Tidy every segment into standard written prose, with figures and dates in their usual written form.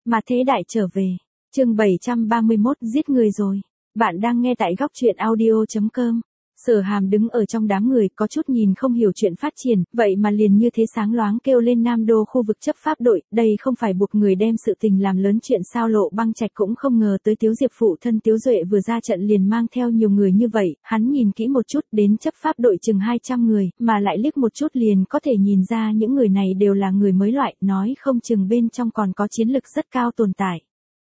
Mà thế đại trở về. Chương 731 giết người rồi. Bạn đang nghe tại góc truyện audio.com. Sở Hàm đứng ở trong đám người có chút nhìn không hiểu chuyện phát triển, vậy mà liền như thế sáng loáng kêu lên Nam Đô khu vực chấp pháp đội, đây không phải buộc người đem sự tình làm lớn chuyện sao. Lộ Băng Trạch cũng không ngờ tới Tiếu Diệp phụ thân Tiếu Duệ vừa ra trận liền mang theo nhiều người như vậy, hắn nhìn kỹ một chút đến chấp pháp đội chừng 200 người, mà lại liếc một chút liền có thể nhìn ra những người này đều là người mới loại, nói không chừng bên trong còn có chiến lực rất cao tồn tại.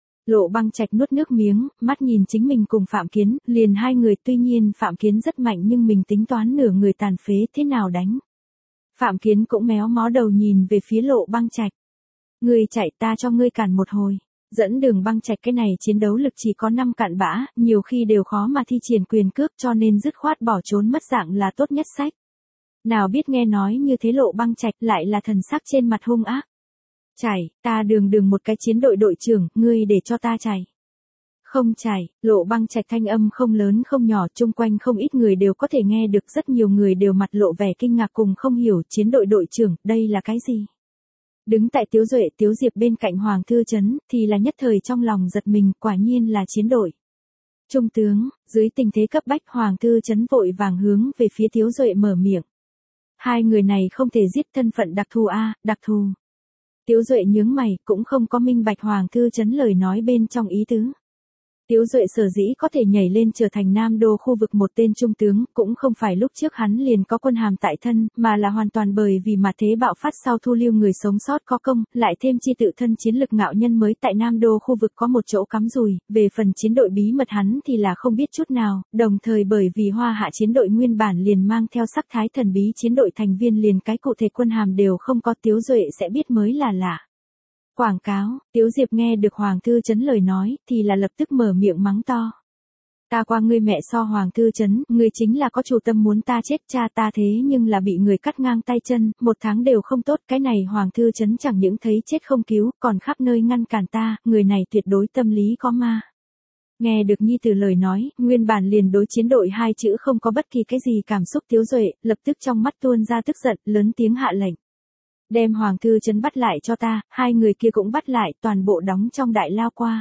Lộ Băng Trạch nuốt nước miếng, mắt nhìn chính mình cùng Phạm Kiến, liền hai người, tuy nhiên Phạm Kiến rất mạnh nhưng mình tính toán nửa người tàn phế thế nào đánh. Phạm Kiến cũng méo mó đầu nhìn về phía Lộ Băng Trạch. Ngươi chạy ta cho ngươi cản một hồi. Dẫn Đường Băng Trạch cái này chiến đấu lực chỉ có 5 cạn bã, nhiều khi đều khó mà thi triển quyền cước cho nên dứt khoát bỏ trốn mất dạng là tốt nhất sách. Nào biết nghe nói như thế Lộ Băng Trạch lại là thần sắc trên mặt hung ác. Chảy, ta đường một cái chiến đội đội trưởng, ngươi để cho ta chảy. Không chảy, Lộ Băng Trạch thanh âm không lớn không nhỏ, chung quanh không ít người đều có thể nghe được, rất nhiều người đều mặt lộ vẻ kinh ngạc cùng không hiểu, chiến đội đội trưởng, đây là cái gì? Đứng tại Tiếu Duệ Tiếu Diệp bên cạnh Hoàng Thư Trấn, thì là nhất thời trong lòng giật mình, quả nhiên là chiến đội. Trung tướng, dưới tình thế cấp bách Hoàng Thư Trấn vội vàng hướng về phía Tiếu Duệ mở miệng. Hai người này không thể giết, thân phận đặc thù a, đặc thù. Tiếu Duệ nhướng mày, cũng không có minh bạch Hoàng Thư Trấn lời nói bên trong ý tứ. Tiếu Duệ sở dĩ có thể nhảy lên trở thành Nam Đô khu vực một tên trung tướng, cũng không phải lúc trước hắn liền có quân hàm tại thân, mà là hoàn toàn bởi vì mà thế bạo phát sau thu lưu người sống sót có công, lại thêm chi tự thân chiến lực ngạo nhân mới tại Nam Đô khu vực có một chỗ cắm rùi, về phần chiến đội bí mật hắn thì là không biết chút nào, đồng thời bởi vì Hoa Hạ chiến đội nguyên bản liền mang theo sắc thái thần bí chiến đội thành viên liền cái cụ thể quân hàm đều không có, Tiếu Duệ sẽ biết mới là lạ. Quảng cáo, Tiếu Diệp nghe được Hoàng Thư Trấn lời nói, thì là lập tức mở miệng mắng to. Ta qua ngươi mẹ so Hoàng Thư Trấn, ngươi chính là có chủ tâm muốn ta chết, cha ta thế nhưng là bị người cắt ngang tay chân, 1 tháng đều không tốt, cái này Hoàng Thư Trấn chẳng những thấy chết không cứu, còn khắp nơi ngăn cản ta, người này tuyệt đối tâm lý có ma. Nghe được nhi tử lời nói, nguyên bản liền đối chiến đội 2 chữ không có bất kỳ cái gì cảm xúc Tiếu Duệ, lập tức trong mắt tuôn ra tức giận, lớn tiếng hạ lệnh. Đem Hoàng Thư Trấn bắt lại cho ta, hai người kia cũng bắt lại, toàn bộ đóng trong đại lao qua.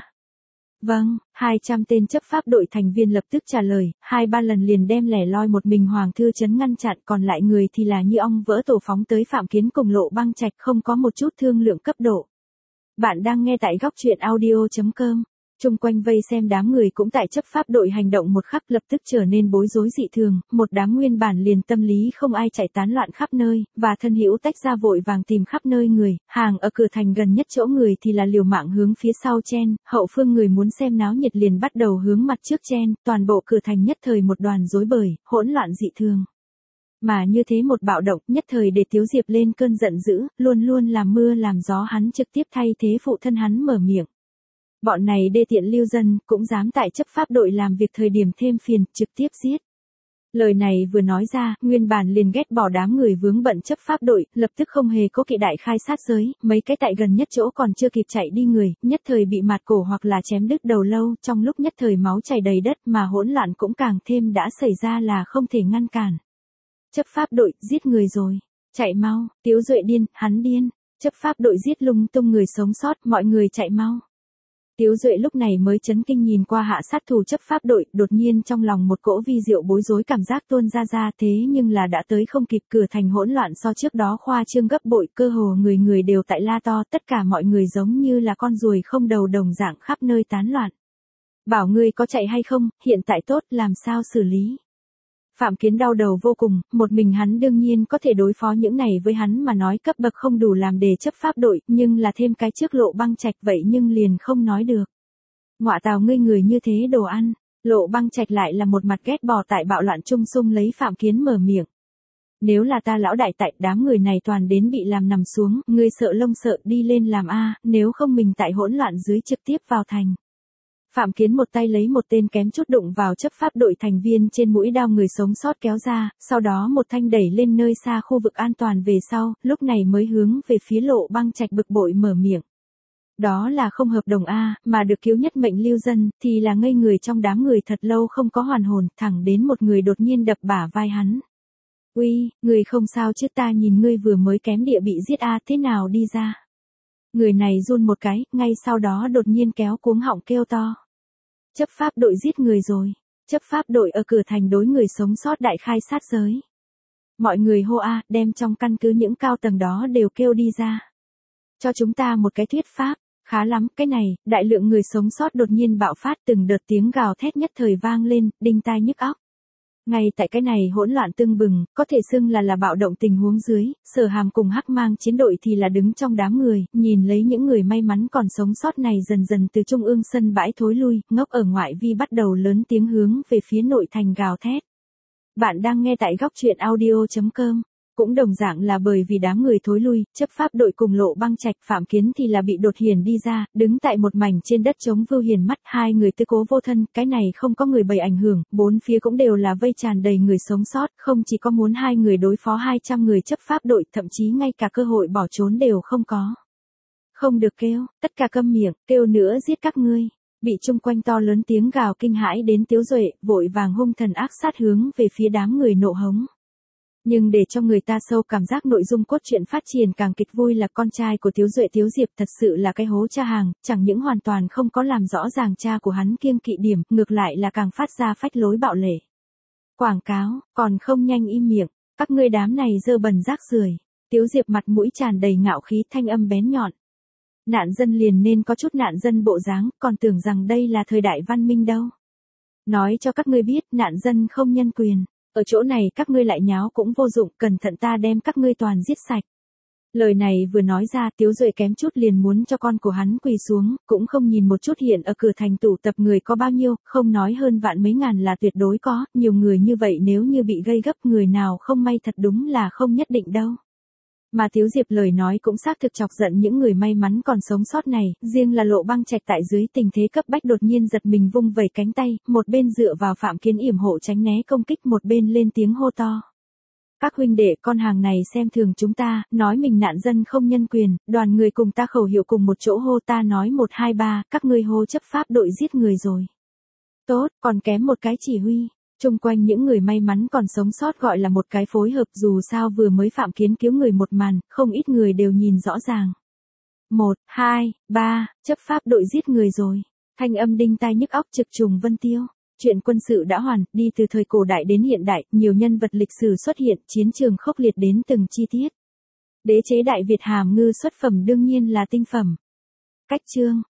Vâng, 200 tên chấp pháp đội thành viên lập tức trả lời, 2-3 lần liền đem lẻ loi một mình Hoàng Thư Trấn ngăn chặn, còn lại người thì là như ong vỡ tổ phóng tới Phạm Kiến cùng Lộ Băng Trạch, không có một chút thương lượng cấp độ. Bạn đang nghe tại góc truyện audio.com. Trung quanh vây xem đám người cũng tại chấp pháp đội hành động một khắc lập tức trở nên bối rối dị thường, một đám nguyên bản liền tâm lý không ai chạy tán loạn khắp nơi, và thân hữu tách ra vội vàng tìm khắp nơi người, hàng ở cửa thành gần nhất chỗ người thì là liều mạng hướng phía sau chen, hậu phương người muốn xem náo nhiệt liền bắt đầu hướng mặt trước chen, toàn bộ cửa thành nhất thời một đoàn rối bời, hỗn loạn dị thường. Mà như thế một bạo động nhất thời để Tiếu Diệp lên cơn giận dữ, luôn luôn làm mưa làm gió hắn trực tiếp thay thế phụ thân hắn mở miệng. Bọn này đê tiện lưu dân, cũng dám tại chấp pháp đội làm việc thời điểm thêm phiền, trực tiếp giết. Lời này vừa nói ra, nguyên bản liền ghét bỏ đám người vướng bận chấp pháp đội, lập tức không hề có kỵ đại khai sát giới, mấy cái tại gần nhất chỗ còn chưa kịp chạy đi người, nhất thời bị mạt cổ hoặc là chém đứt đầu lâu, trong lúc nhất thời máu chảy đầy đất mà hỗn loạn cũng càng thêm đã xảy ra là không thể ngăn cản. Chấp pháp đội, giết người rồi. Chạy mau, Tiếu Duệ điên, hắn điên. Chấp pháp đội giết lung tung người sống sót, mọi người chạy mau. Tiếu Duệ lúc này mới chấn kinh nhìn qua hạ sát thủ chấp pháp đội, đột nhiên trong lòng một cỗ vi diệu bối rối cảm giác tuôn ra thế nhưng là đã tới không kịp, cửa thành hỗn loạn so trước đó khoa trương gấp bội, cơ hồ người người đều tại la to, tất cả mọi người giống như là con ruồi không đầu đồng dạng khắp nơi tán loạn. Bảo ngươi có chạy hay không, hiện tại tốt, làm sao xử lý? Phạm Kiến đau đầu vô cùng, một mình hắn đương nhiên có thể đối phó những này với hắn mà nói cấp bậc không đủ làm đề chấp pháp đội, nhưng là thêm cái trước Lộ Băng Trạch vậy nhưng liền không nói được. Ngọa tào ngươi người như thế đồ ăn, Lộ Băng Trạch lại là một mặt ghét bỏ tại bạo loạn trung xung lấy Phạm Kiến mở miệng. Nếu là ta lão đại tại đám người này toàn đến bị làm nằm xuống, ngươi sợ lông sợ đi lên làm a, nếu không mình tại hỗn loạn dưới trực tiếp vào thành. Phạm Kiến một tay lấy một tên kém chút đụng vào chấp pháp đội thành viên trên mũi đao người sống sót kéo ra, sau đó một thanh đẩy lên nơi xa khu vực an toàn về sau, lúc này mới hướng về phía Lộ Băng Trạch bực bội mở miệng. Đó là không hợp đồng a, mà được cứu nhất mệnh lưu dân, thì là ngây người trong đám người thật lâu không có hoàn hồn, thẳng đến một người đột nhiên đập bả vai hắn. Uy, người không sao chứ, ta nhìn ngươi vừa mới kém địa bị giết a, thế nào đi ra? Người này run một cái, ngay sau đó đột nhiên kéo cuống họng kêu to. Chấp pháp đội giết người rồi. Chấp pháp đội ở cửa thành đối người sống sót đại khai sát giới. Mọi người hô a, đem trong căn cứ những cao tầng đó đều kêu đi ra. Cho chúng ta một cái thuyết pháp. Khá lắm, cái này, đại lượng người sống sót đột nhiên bạo phát, từng đợt tiếng gào thét nhất thời vang lên, đinh tai nhức óc. Ngay tại cái này hỗn loạn tưng bừng, có thể xưng là bạo động tình huống dưới, Sở Hàm cùng Hắc Mang chiến đội thì là đứng trong đám người, nhìn lấy những người may mắn còn sống sót này dần dần từ trung ương sân bãi thối lui, ngốc ở ngoại vi bắt đầu lớn tiếng hướng về phía nội thành gào thét. Bạn đang nghe tại góc truyện audio.com. Cũng đồng dạng là bởi vì đám người thối lui, chấp pháp đội cùng Lộ Băng Trạch Phạm Kiến thì là bị đột hiển đi ra, đứng tại một mảnh trên đất trống vưu hiền mắt, hai người tư cố vô thân, cái này không có người bầy ảnh hưởng, bốn phía cũng đều là vây tràn đầy người sống sót, không chỉ có muốn hai người đối phó 200 người chấp pháp đội, thậm chí ngay cả cơ hội bỏ trốn đều không có. Không được kêu, tất cả câm miệng, kêu nữa giết các ngươi. Bị chung quanh to lớn tiếng gào kinh hãi đến Tiếu Duệ, vội vàng hung thần ác sát hướng về phía đám người nộ hống. Nhưng để cho người ta sâu cảm giác nội dung cốt truyện phát triển càng kịch vui là con trai của Tiếu Duệ Tiếu Diệp thật sự là cái hố cha hàng, chẳng những hoàn toàn không có làm rõ ràng cha của hắn kiêng kỵ điểm, ngược lại là càng phát ra phách lối bạo lệ. Quảng cáo, còn không nhanh im miệng, các ngươi đám này dơ bẩn rác rưởi. Tiếu Diệp mặt mũi tràn đầy ngạo khí, thanh âm bén nhọn. Nạn dân liền nên có chút nạn dân bộ dáng, còn tưởng rằng đây là thời đại văn minh đâu. Nói cho các ngươi biết, nạn dân không nhân quyền. Ở chỗ này các ngươi lại nháo cũng vô dụng, cẩn thận ta đem các ngươi toàn giết sạch. Lời này vừa nói ra, Tiếu Duệ kém chút liền muốn cho con của hắn quỳ xuống, cũng không nhìn một chút hiện ở cửa thành tụ tập người có bao nhiêu, không nói hơn vạn mấy ngàn là tuyệt đối có, nhiều người như vậy nếu như bị gây gấp người nào không may thật đúng là không nhất định đâu. Mà Tiếu Diệp lời nói cũng xác thực chọc giận những người may mắn còn sống sót này, riêng là Lộ Băng Trạch tại dưới tình thế cấp bách đột nhiên giật mình vung vẩy cánh tay, một bên dựa vào Phạm Kiến yểm hộ tránh né công kích, một bên lên tiếng hô to. Các huynh đệ, con hàng này xem thường chúng ta, nói mình nạn dân không nhân quyền, đoàn người cùng ta khẩu hiệu cùng một chỗ hô, ta nói 1 2 3, các ngươi hô chấp pháp đội giết người rồi. Tốt, còn kém một cái chỉ huy. Chung quanh những người may mắn còn sống sót gọi là một cái phối hợp, dù sao vừa mới Phạm Kiến cứu người một màn, không ít người đều nhìn rõ ràng. 1 2 3, chấp pháp đội giết người rồi. Thanh âm đinh tai nhức óc trực trùng vân tiêu. Chuyện quân sự đã hoàn, đi từ thời cổ đại đến hiện đại, nhiều nhân vật lịch sử xuất hiện, chiến trường khốc liệt đến từng chi tiết. Đế chế Đại Việt hàm ngư xuất phẩm đương nhiên là tinh phẩm. Cách chương.